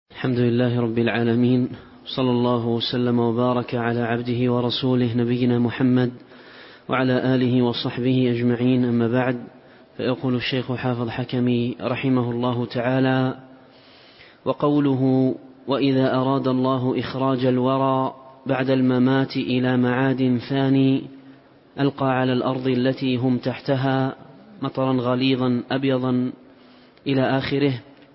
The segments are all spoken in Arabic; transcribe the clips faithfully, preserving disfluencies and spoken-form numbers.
الحمد لله رب العالمين، صلى الله وسلم وبارك على عبده ورسوله نبينا محمد وعلى آله وصحبه أجمعين، أما بعد. فيقول الشيخ حافظ حكمي رحمه الله تعالى: وقوله: وإذا أراد الله إخراج الورى بعد الممات إلى معاد ثاني ألقى على الأرض التي هم تحتها مطرا غليظا أبيضا إلى آخره،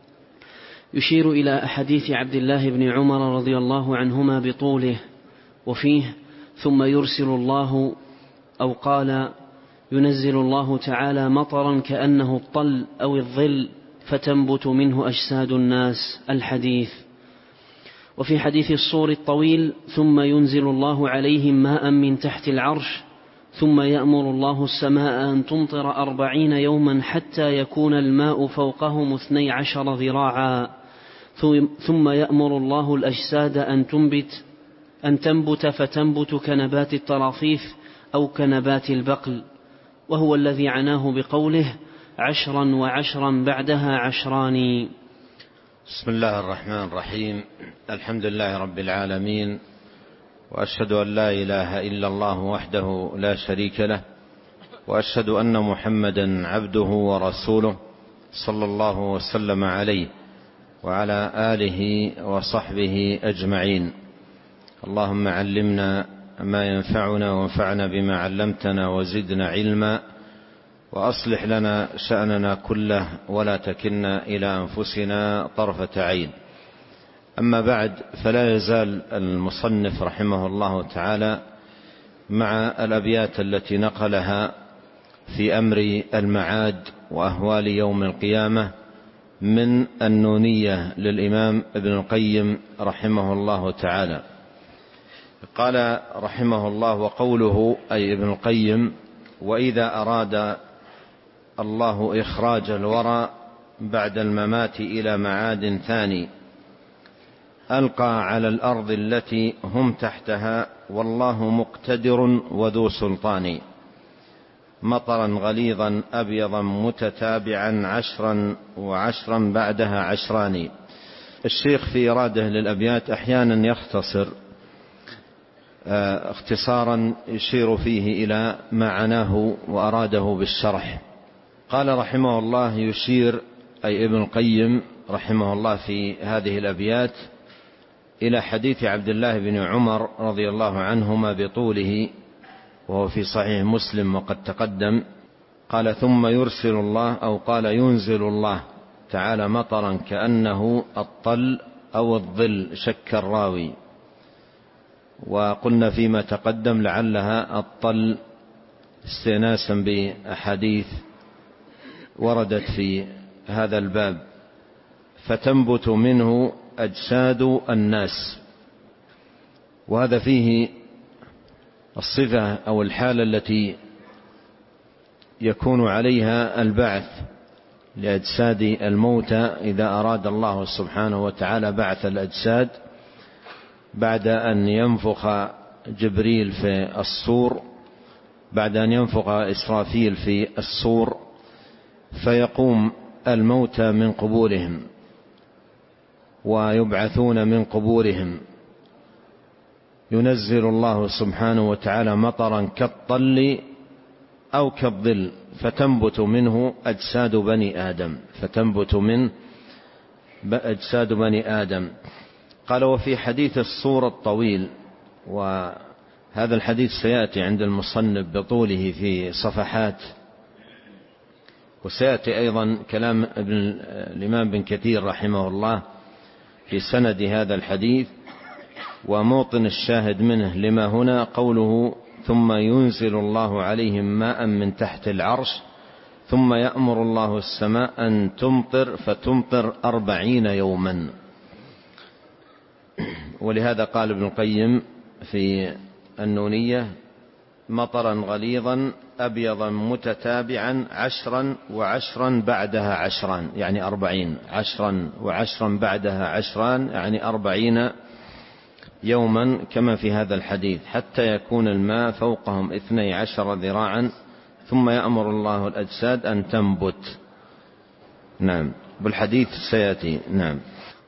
يشير إلى أحاديث عبد الله بن عمر رضي الله عنهما بطوله، وفيه: ثم يرسل الله، أو قال: ينزل الله تعالى مطرا كأنه الطل أو الظل فتنبت منه أجساد الناس، الحديث. وفي حديث الصور الطويل: ثم ينزل الله عليهم ماء من تحت العرش، ثم يأمر الله السماء أن تمطر أربعين يوما حتى يكون الماء فوقهم اثني عشر ذراعا، ثم يأمر الله الأجساد أن تنبت أن تنبت فتنبت كنبات الطراطيف أو كنبات البقل، وهو الذي عناه بقوله: عشرا وعشرا بعدها عشران. بسم الله الرحمن الرحيم. الحمد لله رب العالمين، وأشهد أن لا إله إلا الله وحده لا شريك له، وأشهد أن محمدا عبده ورسوله صلى الله وسلم عليه وعلى آله وصحبه أجمعين. اللهم علمنا ما ينفعنا وانفعنا بما علمتنا وزدنا علما، وأصلح لنا شأننا كله ولا تكلنا إلى أنفسنا طرفة عين. أما بعد، فلا يزال المصنف رحمه الله تعالى مع الأبيات التي نقلها في أمر المعاد وأهوال يوم القيامة من النونية للإمام ابن القيم رحمه الله تعالى. قال رحمه الله: وقوله أي ابن القيم: وإذا أراد الله إخراج الورى بعد الممات إلى معاد ثاني ألقى على الأرض التي هم تحتها والله مقتدر وذو سلطان مطرا غليظا أبيضا متتابعا عشرا وعشرا بعدها عشران. الشيخ في إراده للأبيات أحيانا يختصر اختصارا يشير فيه إلى ما عناه وأراده بالشرح. قال رحمه الله: يشير أي ابن القيم رحمه الله في هذه الأبيات إلى حديث عبد الله بن عمر رضي الله عنهما بطوله، وهو في صحيح مسلم وقد تقدم. قال: ثم يرسل الله، أو قال: ينزل الله تعالى مطرا كأنه الطل أو الظل، شك الراوي. وقلنا فيما تقدم لعلها الطل استئناسا بأحاديث وردت في هذا الباب. فتنبت منه أجساد الناس، وهذا فيه الصفة أو الحالة التي يكون عليها البعث لأجساد الموتى إذا أراد الله سبحانه وتعالى بعث الأجساد بعد أن ينفخ جبريل في الصور، بعد أن ينفخ إسرافيل في الصور، فيقوم الموتى من قبورهم ويبعثون من قبورهم. ينزل الله سبحانه وتعالى مطرا كالطل أو كالظل فتنبت منه أجساد بني آدم فتنبت من أجساد بني آدم. قال: وفي حديث الصور الطويل، وهذا الحديث سيأتي عند المصنف بطوله في صفحات، وسيأتي أيضا كلام ابن الإمام بن كثير رحمه الله في سند هذا الحديث. وموطن الشاهد منه لما هنا قوله: ثم ينزل الله عليهم ماء من تحت العرش ثم يأمر الله السماء أن تمطر فتمطر أربعين يوما. ولهذا قال ابن القيم في النونية: مطرا غليظا أبيضا متتابعا عشرا وعشرا بعدها عشران، يعني أربعين، عشرا وعشرا بعدها عشران، يعني أربعين يوما، كما في هذا الحديث، حتى يكون الماء فوقهم اثني عشر ذراعا ثم يأمر الله الأجساد أن تنبت. نعم، بالحديث سيأتي. نعم.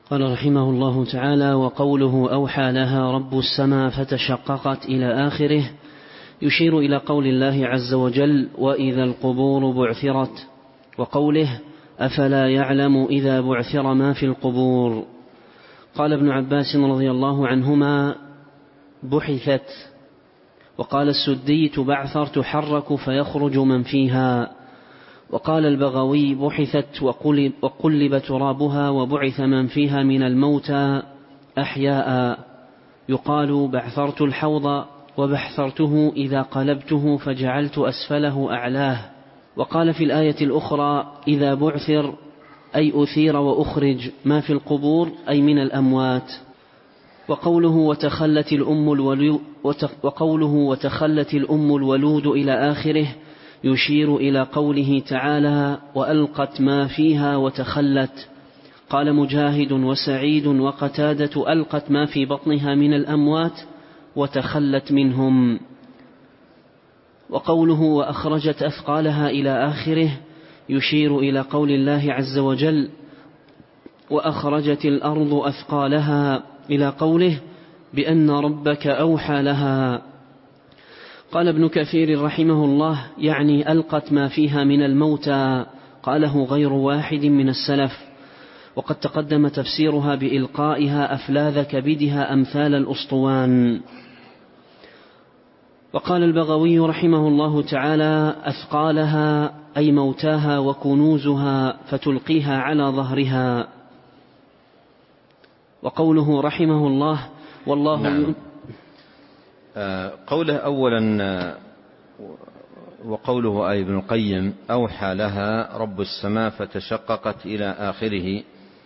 قال رحمه الله تعالى: وقوله أوحى لها رب السماء فتشققت إلى آخره يشير إلى قول الله عز وجل: وإذا القبور بعثرت، وقوله: أفلا يعلم إذا بعثر ما في القبور. قال ابن عباس رضي الله عنهما: بحثت. وقال السدي: تبعثر تحرك فيخرج من فيها. وقال البغوي: بحثت وقلب, وقلب ترابها وبعث من فيها من الموتى أحياء. يقال: بعثرت الحوض وبحثرته إذا قلبته فجعلت أسفله أعلاه. وقال في الآية الأخرى: إذا بعثر أي أثير وأخرج ما في القبور أي من الأموات. وقوله وتخلت الأم الولو وقوله وتخلت الأم الولود إلى آخره يشير إلى قوله تعالى: وألقت ما فيها وتخلت. قال مجاهد وسعيد وقتادة: ألقت ما في بطنها من الأموات وتخلت منهم. وقوله وأخرجت أثقالها إلى آخره يشير إلى قول الله عز وجل: وأخرجت الأرض أثقالها، إلى قوله: بأن ربك أوحى لها. قال ابن كثير رحمه الله: يعني ألقت ما فيها من الموتى. قاله غير واحد من السلف، وقد تقدم تفسيرها بإلقائها أفلاذ كبدها أمثال الأسطوان. وقال البغوي رحمه الله تعالى: أثقالها أي موتاها وكنوزها فتلقيها على ظهرها. وقوله رحمه الله: والله نعم. آه قوله أولا وقوله أي ابن القيم أوحى لها رب السماء فتشققت إلى آخره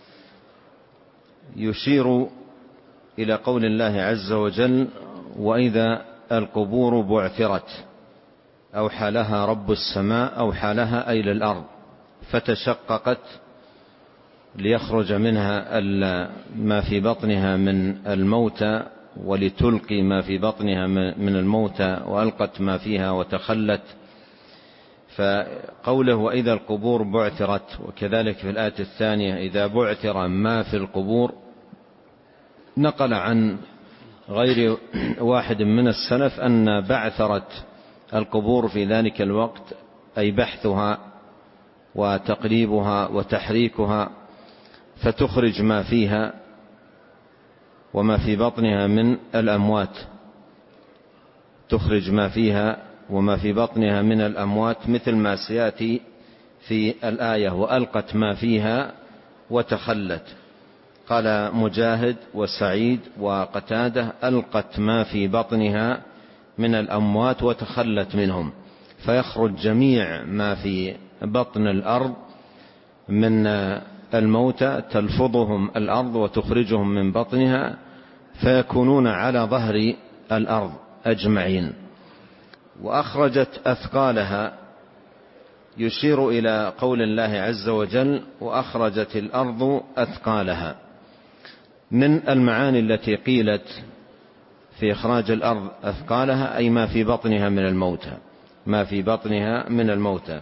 يشير إلى قول الله عز وجل: وإذا القبور بعثرت. أوحى لها رب السماء، أوحى لها أي للأرض، فتشققت ليخرج منها ما في بطنها من الموتى ولتلقي ما في بطنها من الموتى، وألقت ما فيها وتخلت. فقوله وإذا القبور بعثرت، وكذلك في الآية الثانية إذا بعثر ما في القبور، نقل عن غير واحد من السلف أن بعثرة القبور في ذلك الوقت أي بحثها وتقريبها وتحريكها فتخرج ما فيها وما في بطنها من الأموات، تخرج ما فيها وما في بطنها من الأموات، مثل ما سيأتي في الآية: وألقت ما فيها وتخلت. قال مجاهد وسعيد وقتادة: ألقت ما في بطنها من الأموات وتخلت منهم، فيخرج جميع ما في بطن الأرض من الموتى، تلفظهم الأرض وتخرجهم من بطنها فيكونون على ظهر الأرض أجمعين. وأخرجت أثقالها يشير إلى قول الله عز وجل: وأخرجت الأرض أثقالها. من المعاني التي قيلت في إخراج الأرض أثقالها أي ما في بطنها من الموتى، ما في بطنها من الموتى.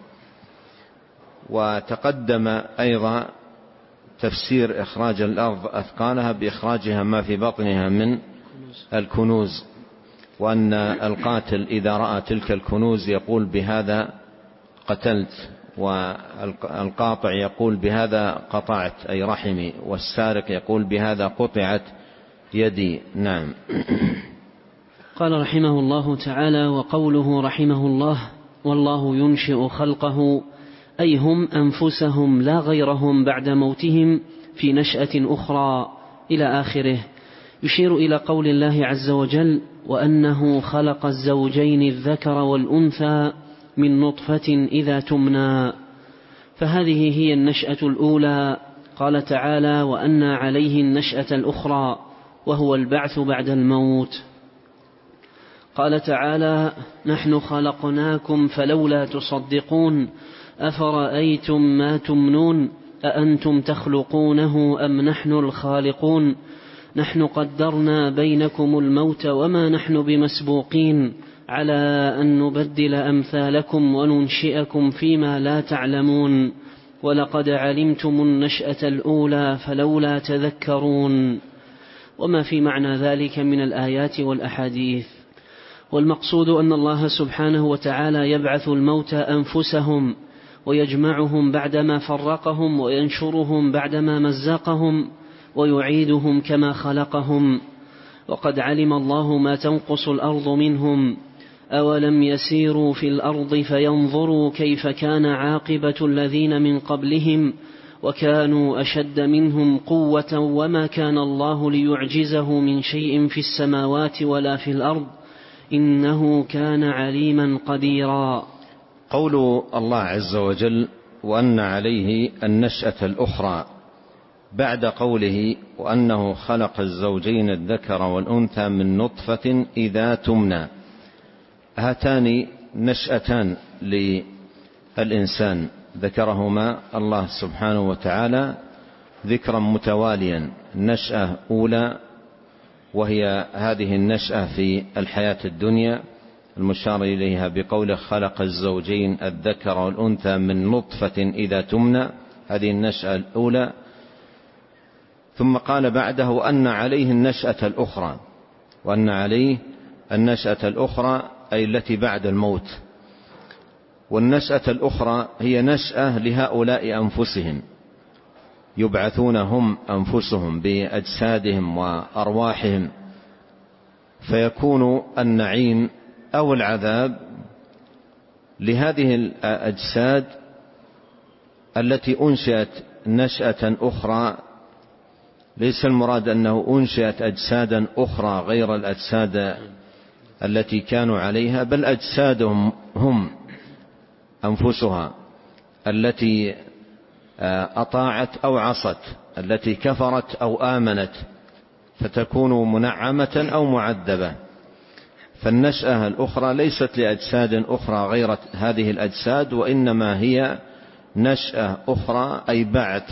وتقدم أيضا تفسير إخراج الأرض أثقالها بإخراجها ما في بطنها من الكنوز، وأن القاتل إذا رأى تلك الكنوز يقول: بهذا قتلت، والقاطع يقول: بهذا قطعت أي رحمي، والسارق يقول: بهذا قطعت يدي. نعم. قال رحمه الله تعالى: وقوله رحمه الله: والله ينشئ خلقه، أي هم أنفسهم لا غيرهم بعد موتهم في نشأة أخرى، إلى آخره، يشير إلى قول الله عز وجل: وأنه خلق الزوجين الذكر والأنثى من نطفة إذا تمنى. فهذه هي النشأة الأولى. قال تعالى: وأن عليه النشأة الأخرى وهو البعث بعد الموت. قال تعالى: نحن خلقناكم فلولا تصدقون أفرأيتم ما تمنون أأنتم تخلقونه أم نحن الخالقون نحن قدرنا بينكم الموت وما نحن بمسبوقين على أن نبدل أمثالكم وننشئكم فيما لا تعلمون ولقد علمتم النشأة الأولى فلولا تذكرون، وما في معنى ذلك من الآيات والأحاديث. والمقصود أن الله سبحانه وتعالى يبعث الموتى أنفسهم ويجمعهم بعدما فرقهم وينشرهم بعدما مزقهم ويعيدهم كما خلقهم. وقد علم الله ما تنقص الأرض منهم، أولم يسيروا في الأرض فينظروا كيف كان عاقبة الذين من قبلهم وكانوا أشد منهم قوة وما كان الله ليعجزه من شيء في السماوات ولا في الأرض إنه كان عليما قديرا. قول الله عز وجل وأن عليه النشأة الأخرى بعد قوله وأنه خلق الزوجين الذكر والأنثى من نطفة إذا تمنى، هاتان نشأتان للإنسان ذكرهما الله سبحانه وتعالى ذكرا متواليا. نشأة أولى وهي هذه النشأة في الحياة الدنيا المشار إليها بقوله خلق الزوجين الذكر والأنثى من نطفة إذا تمنى، هذه النشأة الأولى. ثم قال بعده أن عليه النشأة الأخرى، وأن عليه النشأة الأخرى أي التي بعد الموت. والنشأة الأخرى هي نشأة لهؤلاء أنفسهم، يبعثون هم أنفسهم بأجسادهم وأرواحهم، فيكون النعيم أو العذاب لهذه الأجساد التي أنشأت نشأة أخرى. ليس المراد أنه أنشأت أجسادا أخرى غير الأجساد التي كانوا عليها، بل أجسادهم هم أنفسها التي أطاعت أو عصت، التي كفرت أو آمنت، فتكون منعمة أو معذبة. فالنشأة الأخرى ليست لأجساد أخرى غير هذه الأجساد، وإنما هي نشأة أخرى أي بعث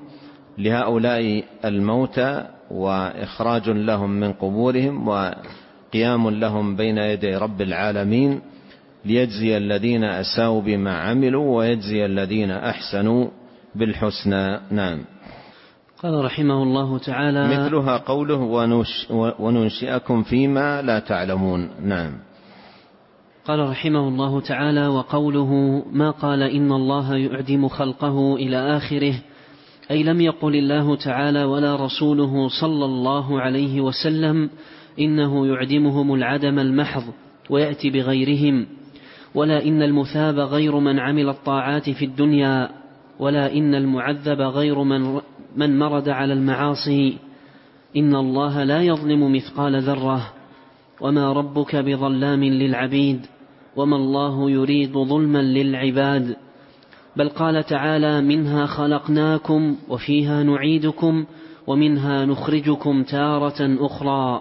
لهؤلاء الموتى وإخراج لهم من قبورهم وقيام لهم بين يدي رب العالمين ليجزي الذين أساءوا بما عملوا ويجزي الذين أحسنوا بالحسنى. نعم. قال رحمه الله تعالى مثلها قوله وننشئكم فيما لا تعلمون. نعم. قال رحمه الله تعالى وقوله ما قال إن الله يعدم خلقه إلى آخره، أي لم يقل الله تعالى ولا رسوله صلى الله عليه وسلم إنه يعدمهم العدم المحض ويأتي بغيرهم، ولا إن المثاب غير من عمل الطاعات في الدنيا، ولا إن المعذب غير من, من مرد على المعاصي. إن الله لا يظلم مثقال ذرة وما ربك بظلام للعبيد وما الله يريد ظلما للعباد. بل قال تعالى منها خلقناكم وفيها نعيدكم ومنها نخرجكم تارة أخرى.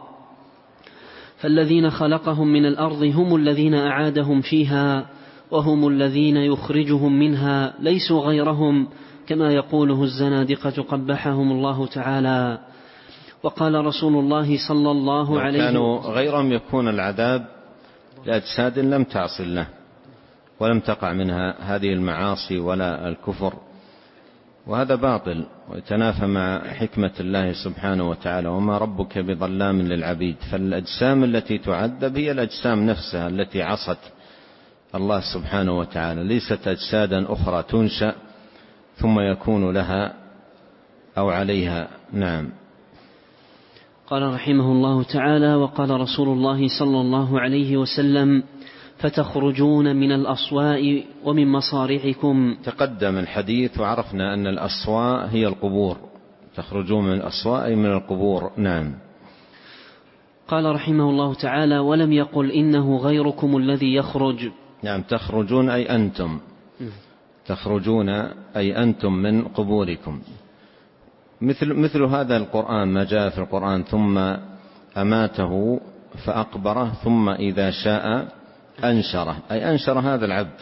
فالذين خلقهم من الأرض هم الذين أعادهم فيها، وهم الذين يخرجهم منها ليسوا غيرهم كما يقوله الزنادقة قبحهم الله تعالى. وقال رسول الله صلى الله عليه وسلم كانوا غيرهم يكون العذاب لأجساد لم تعصل له ولم تقع منها هذه المعاصي ولا الكفر، وهذا باطل ويتنافى مع حكمة الله سبحانه وتعالى وما ربك بظلام للعبيد. فالأجسام التي تعذب هي الأجسام نفسها التي عصت الله سبحانه وتعالى، ليست أجسادا أخرى تنشأ ثم يكون لها أو عليها. نعم. قال رحمه الله تعالى وقال رسول الله صلى الله عليه وسلم فتخرجون من الأصواء ومن مصارعكم. تقدم الحديث وعرفنا أن الأصواء هي القبور، تخرجون من الأصواء أي من القبور. نعم. قال رحمه الله تعالى ولم يقل إنه غيركم الذي يخرج. نعم. تخرجون أي أنتم، تخرجون أي أنتم من قبوركم. مثل, مثل هذا القرآن ما جاء في القرآن ثم أماته فأقبره ثم إذا شاء أنشره، أي أنشر هذا العبد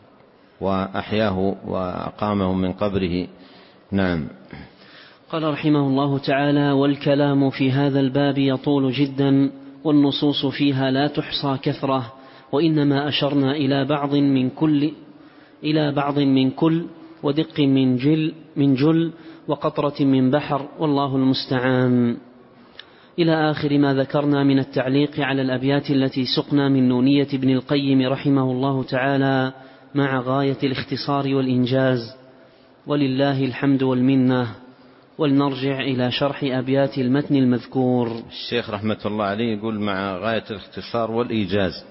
وأحياه وأقامه من قبره. نعم. قال رحمه الله تعالى والكلام في هذا الباب يطول جدا والنصوص فيها لا تحصى كثرة، وإنما أشرنا إلى بعض من كل إلى بعض من كل ودق من جل, من جل وقطرة من بحر، والله المستعان. إلى آخر ما ذكرنا من التعليق على الأبيات التي سقنا من نونية ابن القيم رحمه الله تعالى مع غاية الاختصار والإنجاز، ولله الحمد والمنة. ولنرجع إلى شرح أبيات المتن المذكور. الشيخ رحمة الله عليه يقول مع غاية الاختصار والإيجاز،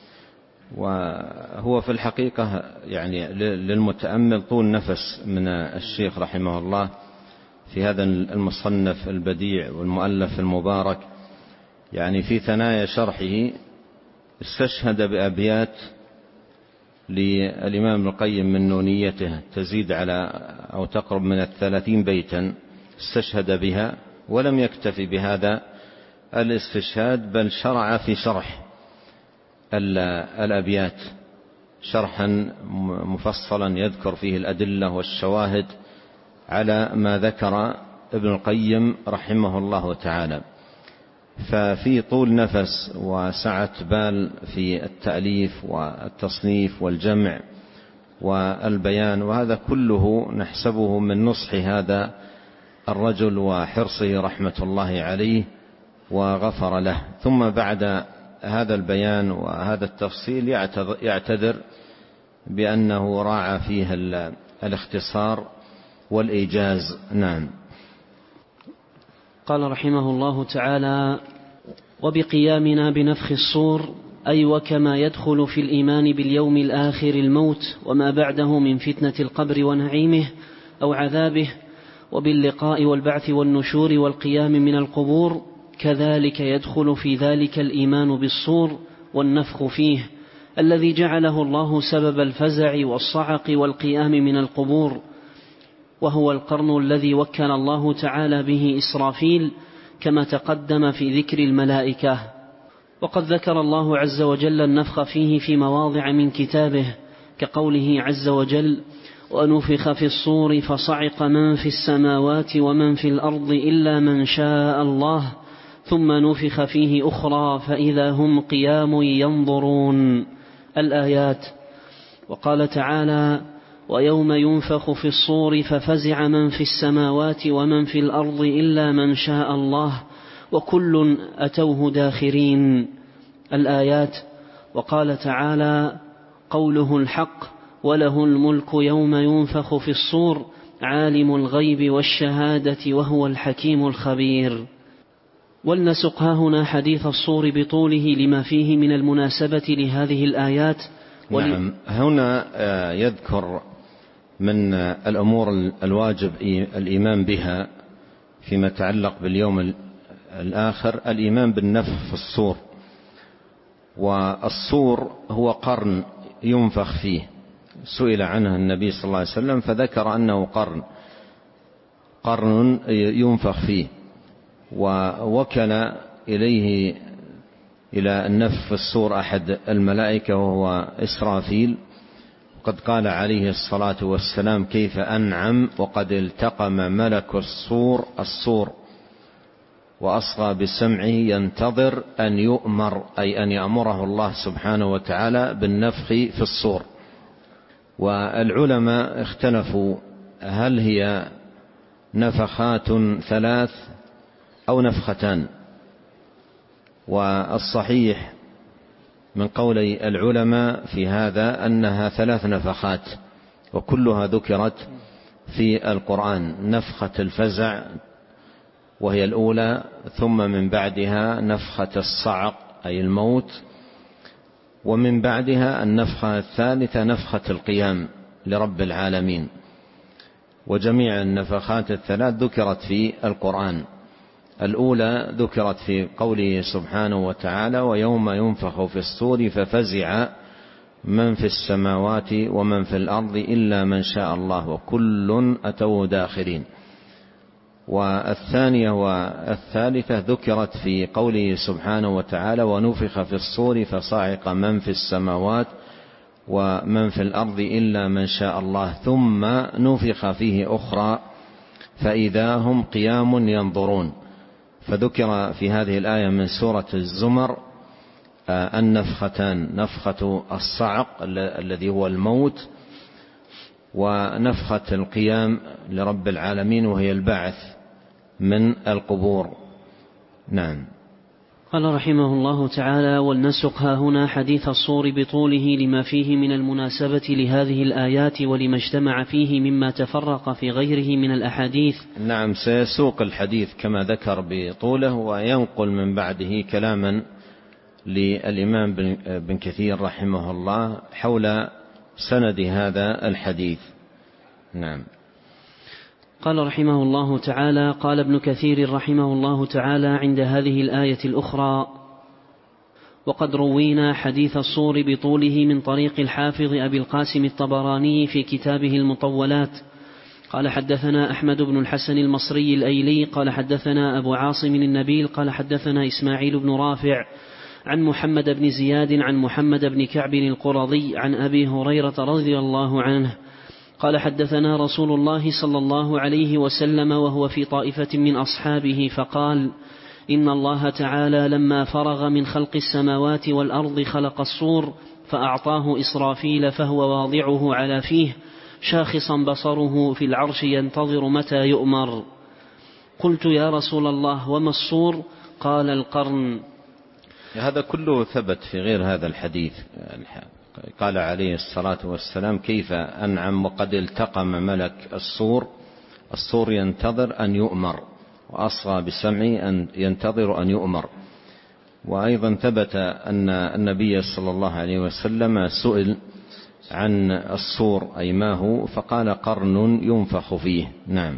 وهو في الحقيقة يعني للمتأمل طول نفس من الشيخ رحمه الله في هذا المصنف البديع والمؤلف المبارك. يعني في ثنايا شرحه استشهد بأبيات للإمام ابن القيم من نونيته تزيد على أو تقرب من الثلاثين بيتا، استشهد بها ولم يكتفي بهذا الاستشهاد، بل شرع في شرح الأبيات شرحا مفصلا يذكر فيه الأدلة والشواهد على ما ذكر ابن القيم رحمه الله تعالى. ففي طول نفس وسعة بال في التأليف والتصنيف والجمع والبيان، وهذا كله نحسبه من نصح هذا الرجل وحرصه رحمة الله عليه وغفر له. ثم بعد هذا البيان وهذا التفصيل يعتذر بأنه راعى فيه الاختصار والإيجاز. نعم. قال رحمه الله تعالى: وبقيامنا بنفخ الصور، أي وكما يدخل في الإيمان باليوم الآخر الموت وما بعده من فتنة القبر ونعيمه أو عذابه، وباللقاء والبعث والنشور والقيام من القبور، كذلك يدخل في ذلك الإيمان بالصور والنفخ فيه، الذي جعله الله سبب الفزع والصعق والقيام من القبور، وهو القرن الذي وكل الله تعالى به إسرافيل كما تقدم في ذكر الملائكة. وقد ذكر الله عز وجل النفخ فيه في مواضع من كتابه، كقوله عز وجل: ونفخ في الصور فصعق من في السماوات ومن في الأرض إلا من شاء الله ثم نفخ فيه أخرى فإذا هم قيام ينظرون. الآيات. وقال تعالى: ويوم ينفخ في الصور ففزع من في السماوات ومن في الأرض إلا من شاء الله وكل أتوه داخرين. الآيات. وقال تعالى: قوله الحق وله الملك يوم ينفخ في الصور عالم الغيب والشهادة وهو الحكيم الخبير. ولنسقها هنا حديث الصور بطوله لما فيه من المناسبة لهذه الآيات. نعم. هنا يذكر من الأمور الواجب الإيمان بها فيما يتعلق باليوم الآخر الإيمان بالنفخ في الصور. والصور هو قرن ينفخ فيه، سئل عنه النبي صلى الله عليه وسلم فذكر أنه قرن قرن ينفخ فيه، ووكل إليه إلى النفخ في الصور أحد الملائكة وهو إسرافيل. قد قال عليه الصلاة والسلام: كيف أنعم وقد التقم ملك الصور الصور وأصغى بسمعه ينتظر أن يؤمر، أي أن يأمره الله سبحانه وتعالى بالنفخ في الصور. والعلماء اختلفوا هل هي نفخات ثلاث أو نفختان، والصحيح من قولي العلماء في هذا أنها ثلاث نفخات، وكلها ذكرت في القرآن: نفخة الفزع وهي الأولى، ثم من بعدها نفخة الصعق أي الموت، ومن بعدها النفخة الثالثة نفخة القيام لرب العالمين. وجميع النفخات الثلاث ذكرت في القرآن. الأولى ذكرت في قوله سبحانه وتعالى: ويوم ينفخ في الصور ففزع من في السماوات ومن في الأرض إلا من شاء الله وكل أتوه داخرين. والثانية والثالثة ذكرت في قوله سبحانه وتعالى: ونفخ في الصور فصعق من في السماوات ومن في الأرض إلا من شاء الله ثم نفخ فيه أخرى فإذا هم قيام ينظرون. فذكر في هذه الآية من سورة الزمر النفختان: نفخة الصعق الذي هو الموت، ونفخة القيام لرب العالمين وهي البعث من القبور. نعم. قال رحمه الله تعالى: ولنسق ها هنا حديث الصور بطوله لما فيه من المناسبة لهذه الآيات ولما اجتمع فيه مما تفرق في غيره من الأحاديث. نعم، سيسوق الحديث كما ذكر بطوله، وينقل من بعده كلاما للإمام بن كثير رحمه الله حول سند هذا الحديث. نعم. قال رحمه الله تعالى: قال ابن كثير رحمه الله تعالى عند هذه الآية الأخرى: وقد روينا حديث الصور بطوله من طريق الحافظ أبي القاسم الطبراني في كتابه المطولات. قال حدثنا أحمد بن الحسن المصري الأيلي قال حدثنا أبو عاصم النبيل قال حدثنا إسماعيل بن رافع عن محمد بن زياد عن محمد بن كعب القرظي عن أبي هريرة رضي الله عنه قال حدثنا رسول الله صلى الله عليه وسلم وهو في طائفة من أصحابه فقال: إن الله تعالى لما فرغ من خلق السماوات والأرض خلق الصور فأعطاه إسرافيل فهو واضعه على فيه شاخصا بصره في العرش ينتظر متى يؤمر. قلت: يا رسول الله وما الصور؟ قال: القرن. هذا كله ثبت في غير هذا الحديث. قال عليه الصلاة والسلام: كيف أنعم وقد التقم ملك الصور. الصور ينتظر أن يؤمر، وأصغى بسمعي أن ينتظر أن يؤمر. وأيضا ثبت أن النبي صلى الله عليه وسلم سئل عن الصور أي ما هو، فقال: قرن ينفخ فيه. نعم.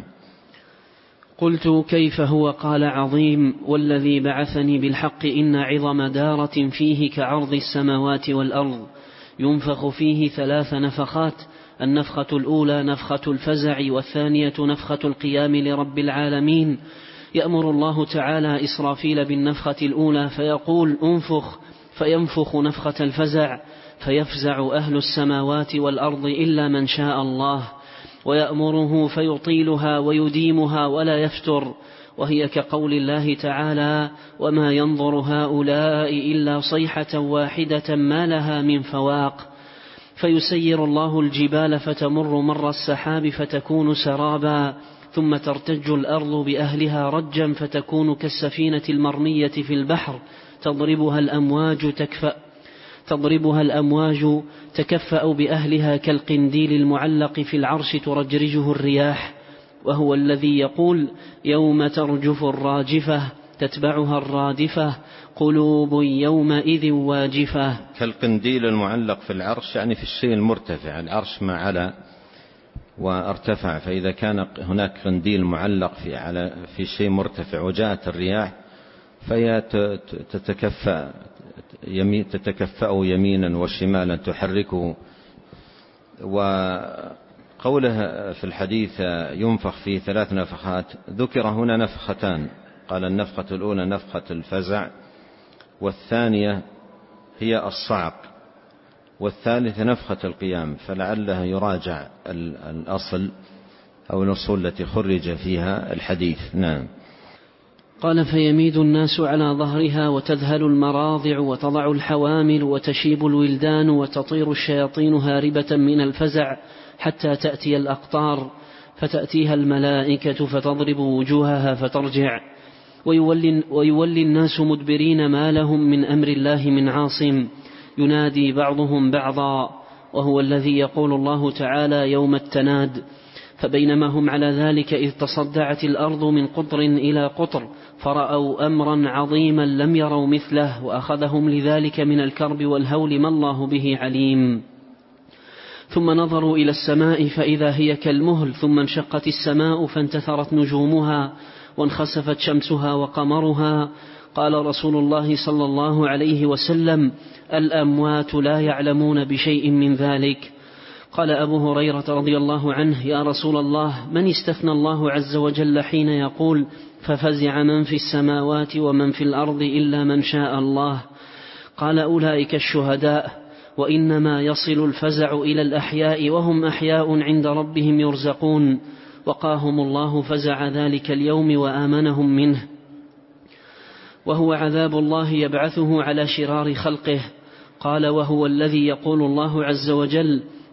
قلت: كيف هو؟ قال: عظيم، والذي بعثني بالحق إن عظم دارة فيه كعرض السماوات والأرض، ينفخ فيه ثلاث نفخات: النفخة الأولى نفخة الفزع، والثانية نفخة القيام لرب العالمين. يأمر الله تعالى إسرافيل بالنفخة الأولى فيقول: انفخ، فينفخ نفخة الفزع فيفزع أهل السماوات والأرض إلا من شاء الله، ويأمره فيطيلها ويديمها ولا يفتر، وهي كقول الله تعالى: وما ينظر هؤلاء إلا صيحة واحدة ما لها من فواق. فيسير الله الجبال فتمر مر السحاب فتكون سرابا، ثم ترتج الأرض بأهلها رجا فتكون كالسفينة المرمية في البحر تضربها الأمواج تكفأ تضربها الأمواج تكفأ بأهلها كالقنديل المعلق في العرش ترجرجه الرياح. وهو الذي يقول: يوم ترجف الراجفة تتبعها الرادفة قلوب يومئذ واجفة. كالقنديل المعلق في العرش يعني في الشيء المرتفع، العرش ما على وارتفع، فإذا كان هناك قنديل معلق في على في شيء مرتفع وجاءت الرياح فهي تتكفأ يمين تتكفأ يمينا وشمالا تحركه. وقوله في الحديث ينفخ فيه ثلاث نفخات، ذكر هنا نفختان، قال: النفخة الأولى نفخة الفزع، والثانية هي الصعق، والثالثة نفخة القيام، فلعله يراجع الأصل أو الأصول التي خرج فيها الحديث. نعم. قال: فيميد الناس على ظهرها وتذهل المراضع وتضع الحوامل وتشيب الولدان وتطير الشياطين هاربة من الفزع حتى تأتي الأقطار، فتأتيها الملائكة فتضرب وجوهها فترجع، ويولي, ويولي الناس مدبرين ما لهم من أمر الله من عاصم، ينادي بعضهم بعضا. وهو الذي يقول الله تعالى: يوم التناد. فبينما هم على ذلك إذ تصدعت الأرض من قطر إلى قطر فرأوا أمرا عظيما لم يروا مثله، وأخذهم لذلك من الكرب والهول ما الله به عليم. ثم نظروا إلى السماء فإذا هي كالمهل، ثم انشقت السماء فانتثرت نجومها وانخسفت شمسها وقمرها. قال رسول الله صلى الله عليه وسلم: الأموات لا يعلمون بشيء من ذلك. قال أبو هريرة رضي الله عنه: يا رسول الله، من استثنى الله عز وجل حين يقول: ففزع من في السماوات ومن في الأرض إلا من شاء الله؟ قال: أولئك الشهداء، وإنما يصل الفزع إلى الأحياء وهم أحياء عند ربهم يرزقون، وقاهم الله فزع ذلك اليوم وآمنهم منه، وهو عذاب الله يبعثه على شرار خلقه. قال: وهو الذي يقول الله عز وجل: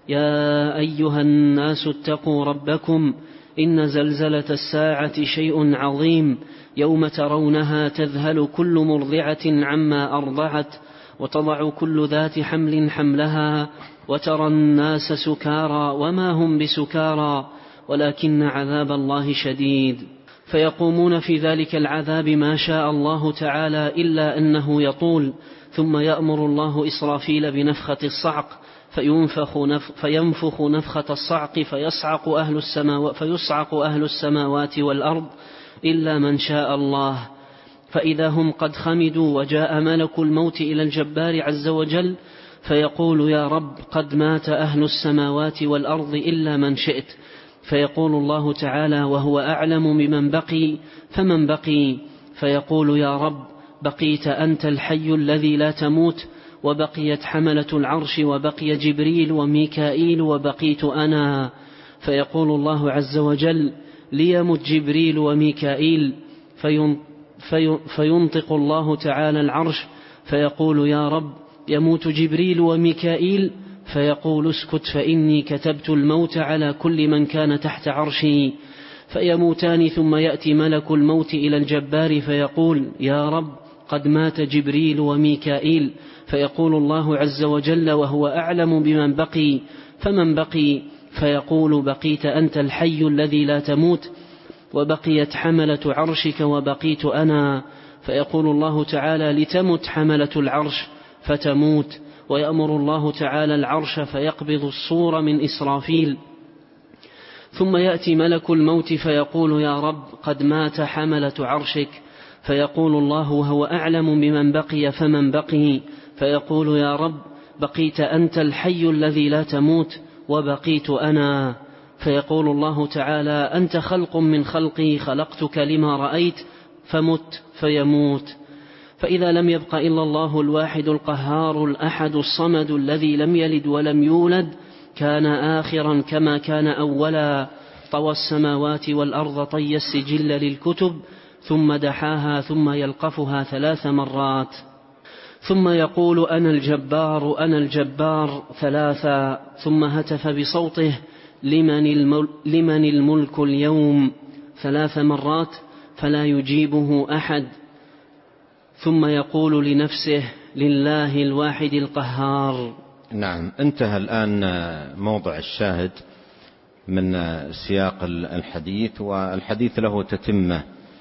يا أيها الناس اتقوا ربكم إن زلزلة الساعة شيء عظيم يوم ترونها تذهل كل مرضعة عما أرضعت وتضع كل ذات حمل حملها وترى الناس سكارى وما هم بسكارى ولكن عذاب الله شديد. فيقومون في ذلك العذاب ما شاء الله تعالى إلا أنه يطول، ثم يأمر الله إسرافيل بنفخة الصعق فينفخ, نف فينفخ نفخة الصعق فيصعق أهل, السماوات فيصعق أهل السماوات والأرض إلا من شاء الله، فإذا هم قد خمدوا وجاء ملك الموت إلى الجبار عز وجل فيقول يا رب قد مات أهل السماوات والأرض إلا من شئت، فيقول الله تعالى وهو أعلم بمن بقي فمن بقي، فيقول يا رب بقيت أنت الحي الذي لا تموت، وبقيت حملة العرش وبقي جبريل وميكائيل وبقيت أنا، فيقول الله عز وجل ليمت جبريل وميكائيل فينطق الله تعالى العرش فيقول يا رب يموت جبريل وميكائيل، فيقول اسكت فإني كتبت الموت على كل من كان تحت عرشي، فيموتان ثم يأتي ملك الموت إلى الجبار فيقول يا رب قد مات جبريل وميكائيل، فيقول الله عز وجل وهو أعلم بمن بقي فمن بقي، فيقول بقيت أنت الحي الذي لا تموت، وبقيت حملة عرشك وبقيت أنا، فيقول الله تعالى لتمت حملة العرش فتموت، ويأمر الله تعالى العرش فيقبض الصور من إسرافيل، ثم يأتي ملك الموت فيقول يا رب قد مات حملة عرشك، فيقول الله وهو أعلم بمن بقي فمن بقي، فيقول يا رب بقيت أنت الحي الذي لا تموت وبقيت أنا، فيقول الله تعالى أنت خلق من خلقي خلقتك لما رأيت فمت فيموت، فإذا لم يبق إلا الله الواحد القهار الأحد الصمد الذي لم يلد ولم يولد كان آخرا كما كان أولا، طوى السماوات والأرض طي السجل للكتب ثم دحاها ثم يلقفها ثلاث مرات، ثم يقول أنا الجبار أنا الجبار ثلاثا، ثم هتف بصوته لمن الملك, لمن الملك اليوم ثلاث مرات فلا يجيبه أحد، ثم يقول لنفسه لله الواحد القهار. نعم، انتهى الآن موضع الشاهد من سياق الحديث، والحديث له تتمة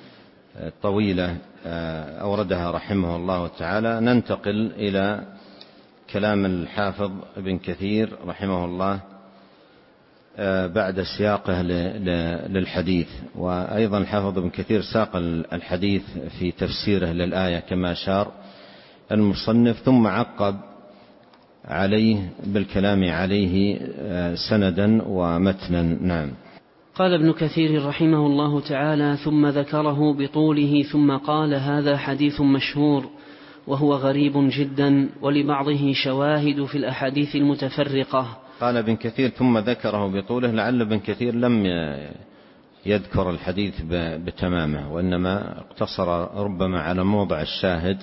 طويلة أوردها رحمه الله تعالى. ننتقل إلى كلام الحافظ ابن كثير رحمه الله بعد سياقه للحديث، وأيضا الحافظ ابن كثير ساق الحديث في تفسيره للآية كما أشار المصنف، ثم عقب عليه بالكلام عليه سندا ومتنا. نعم. قال ابن كثير رحمه الله تعالى ثم ذكره بطوله ثم قال هذا حديث مشهور وهو غريب جدا ولبعضه شواهد في الأحاديث المتفرقة. قال ابن كثير ثم ذكره بطوله، لعل ابن كثير لم يذكر الحديث بتمامه، وإنما اقتصر ربما على موضع الشاهد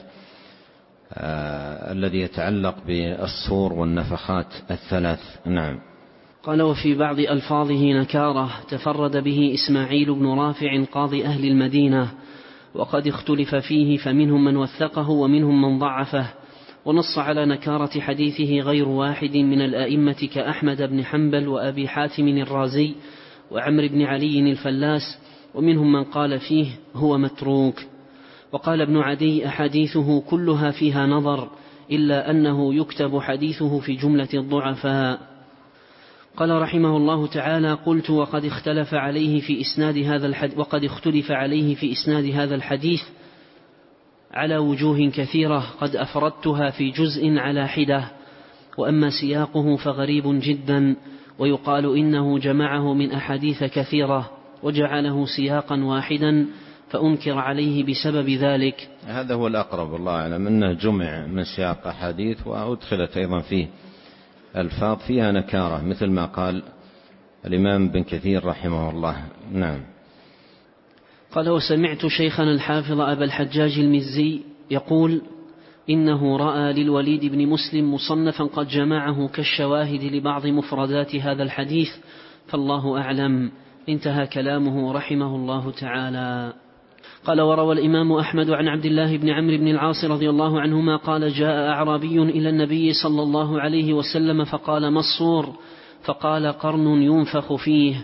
آه الذي يتعلق بالصور والنفخات الثلاث. نعم. قال وفي بعض ألفاظه نكارة تفرد به إسماعيل بن رافع قاضي أهل المدينة، وقد اختلف فيه فمنهم من وثقه ومنهم من ضعفه، ونص على نكارة حديثه غير واحد من الآئمة كأحمد بن حنبل وأبي حاتم الرازي وعمر بن علي الفلاس، ومنهم من قال فيه هو متروك. وقال ابن عدي أحاديثه كلها فيها نظر إلا أنه يكتب حديثه في جملة الضعفاء. قال رحمه الله تعالى قلت وقد اختلف عليه في إسناد هذا الحديث وقد اختلف عليه في إسناد هذا الحديث على وجوه كثيرة قد أفردتها في جزء على حدة، وأما سياقه فغريب جدا، ويقال إنه جمعه من أحاديث كثيرة وجعله سياقا واحدا فأنكر عليه بسبب ذلك. هذا هو الأقرب والله أعلم، أنه جمع من سياق أحاديث وأدخلت أيضا فيه الفاظ فيها نكارة مثل ما قال الإمام بن كثير رحمه الله. نعم. قال وسمعت شيخنا الحافظ أبا الحجاج المزي يقول إنه رأى للوليد بن مسلم مصنفا قد جمعه كالشواهد لبعض مفردات هذا الحديث، فالله أعلم. انتهى كلامه رحمه الله تعالى. قال: وروى الإمام أحمد عن عبد الله بن عمرو بن العاص رضي الله عنهما قال: جاء أعرابي إلى النبي صلى الله عليه وسلم فقال: ما الصور؟ فقال: قرن ينفخ فيه.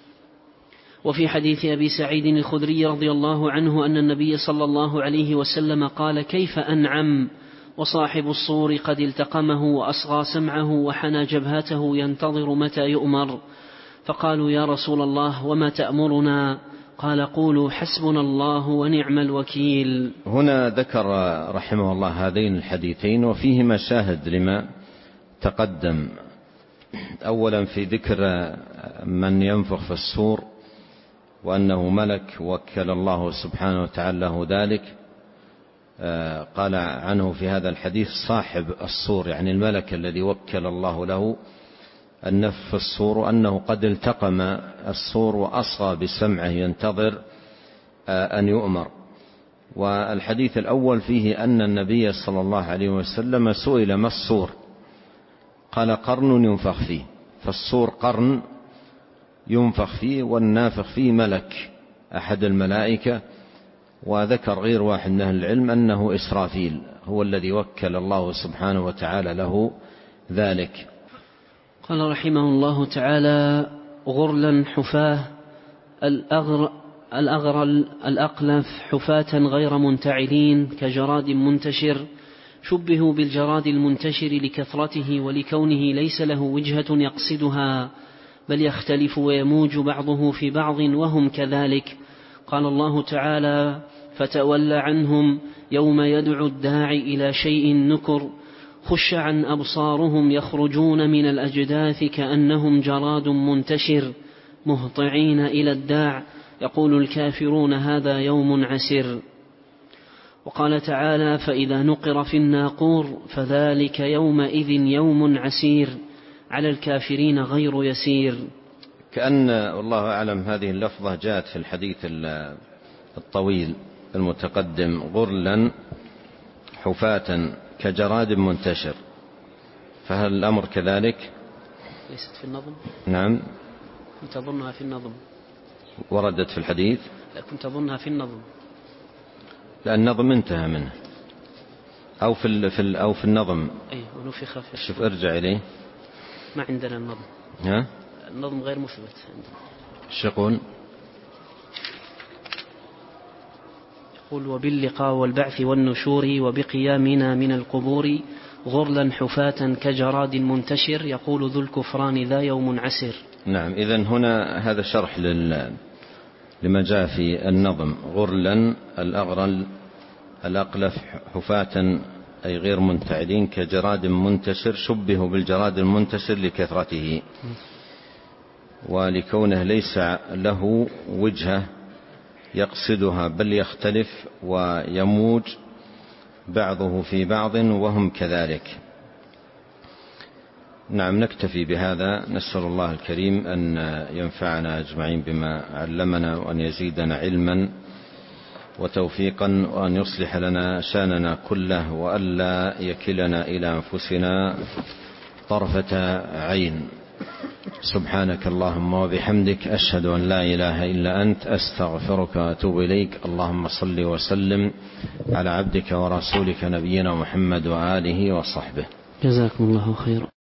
وفي حديث أبي سعيد الخدري رضي الله عنه أن النبي صلى الله عليه وسلم قال: كيف أنعم وصاحب الصور قد التقمه وأصغى سمعه وحنى جبهته ينتظر متى يؤمر. فقالوا: يا رسول الله وما تأمرنا؟ قال: قولوا حسبنا الله ونعم الوكيل. هنا ذكر رحمه الله هذين الحديثين وفيهما شاهد لما تقدم. أولا في ذكر من ينفخ في الصور وأنه ملك وكل الله سبحانه وتعالى له ذلك. قال عنه في هذا الحديث صاحب الصور، يعني الملك الذي وكل الله له النفخ في الصور، وأنه قد التقم الصور وأصغى بسمعه ينتظر أن يؤمر. والحديث الأول فيه أن النبي صلى الله عليه وسلم سئل: ما الصور؟ قال: قرن ينفخ فيه. فالصور قرن ينفخ فيه، والنافخ فيه ملك أحد الملائكة. وذكر غير واحد من أهل العلم أنه إسرافيل هو الذي وكل الله سبحانه وتعالى له ذلك. قال رحمه الله تعالى: غرلا حفاه الأغر الأغرل الأقلف حفاة غير منتعلين كجراد منتشر، شبهوا بالجراد المنتشر لكثرته ولكونه ليس له وجهة يقصدها، بل يختلف ويموج بعضه في بعض وهم كذلك. قال الله تعالى: فتول عنهم يوم يدعو الداعي إلى شيء نكر، خش عن أبصارهم يخرجون من الأجداث كأنهم جراد منتشر، مهطعين إلى الداع يقول الكافرون هذا يوم عسر. وقال تعالى: فإذا نقر في الناقور فذلك يومئذ يوم عسير على الكافرين غير يسير. كأن والله أعلم هذه اللفظة جاءت في الحديث الطويل المتقدم: غرلا حفاة كجراد منتشر. فهل الأمر كذلك؟ ليست في النظم؟ نعم، كنت أظنها في النظم. وردت في الحديث؟ لا، كنت أظنها في النظم. لا، النظم انتهى منه، أو في في أو في النظم. أي ونفخ في. شوف ارجع إليه. ما عندنا النظم. ها؟ النظم غير مثبت عندنا. ايش يقول؟ يقول: وباللقاء والبعث والنشور وبقيامنا من القبور غرلا حفاة كجراد منتشر، يقول ذو الكفران ذا يوم عسر. نعم، إذن هنا هذا شرح لل... لما جاء في النظم: غرلا الأغرل الأقلف حفاة أي غير منتعلين كجراد منتشر، شبهوا بالجراد المنتشر لكثرته ولكونه ليس له وجهة يقصدها، بل يختلف ويموج بعضه في بعض وهم كذلك. نعم، نكتفي بهذا. نسأل الله الكريم أن ينفعنا أجمعين بما علمنا، وأن يزيدنا علما وتوفيقا، وأن يصلح لنا شاننا كله، وألا يكلنا إلى أنفسنا طرفة عين. سبحانك اللهم وبحمدك، أشهد أن لا إله إلا أنت، أستغفرك وأتوب إليك. اللهم صل وسلم على عبدك ورسولك نبينا محمد وآله وصحبه. جزاكم الله خيرا.